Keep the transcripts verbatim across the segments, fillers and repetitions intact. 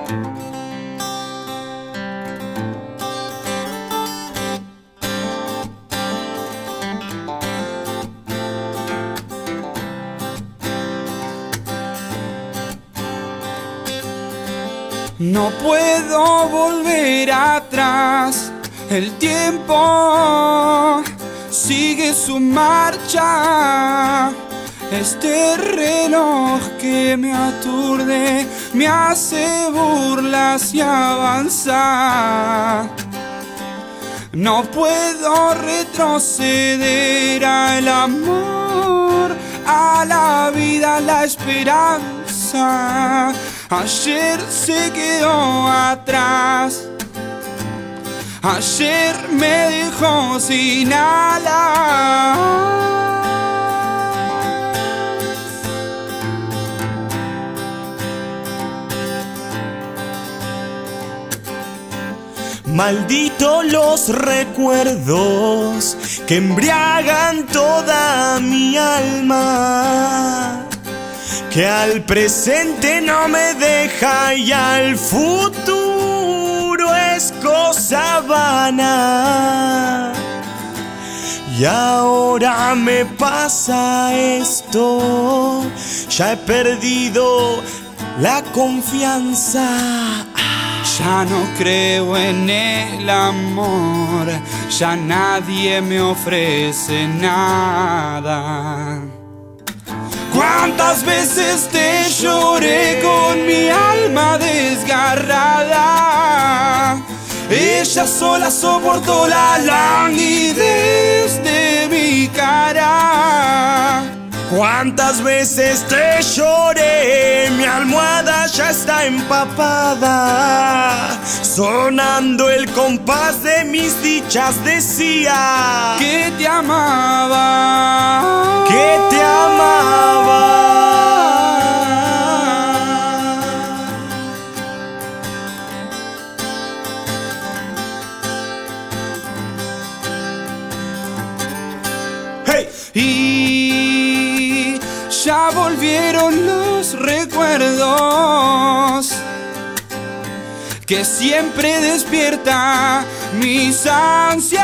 No puedo volver atrás, el tiempo sigue su marcha. Este reloj que me aturde, me hace burlas y avanzar. No puedo retroceder al amor, a la vida, a la esperanza. Ayer se quedó atrás, ayer me dejó sin alas. Malditos los recuerdos que embriagan toda mi alma, que al presente no me deja y al futuro es cosa vana. Y ahora me pasa esto, ya he perdido la confianza. Ya no creo en el amor, ya nadie me ofrece nada. ¿Cuántas veces te lloré con mi alma desgarrada? Ella sola soportó la languidez de mi cara. ¿Cuántas veces te lloré? Mi almohada ya está empapada. Sonando el compás de mis dichas decía que te amaba, que te amaba. Hey. Y ya volvieron los recuerdos que siempre despierta mis ansias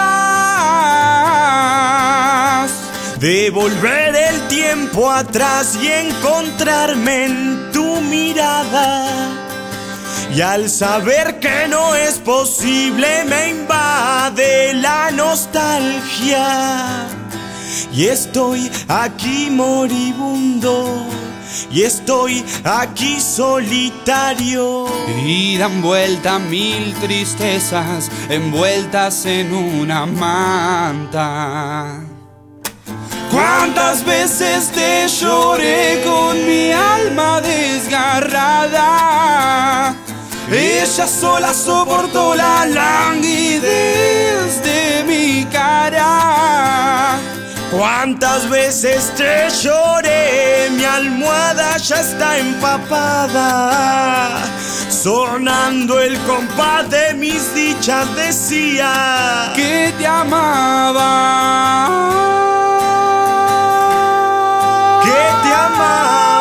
de volver el tiempo atrás y encontrarme en tu mirada. Y al saber que no es posible me invade la nostalgia. Y estoy aquí moribundo, y estoy aquí solitario. Y dan vuelta mil tristezas envueltas en una manta. ¿Cuántas veces te lloré con mi alma desgarrada? Ella sola soportó la languidez de mi cara. ¿Cuántas veces te lloré? Mi almohada ya está empapada. Sonando el compás de mis dichas decía que te amaba, que te amaba.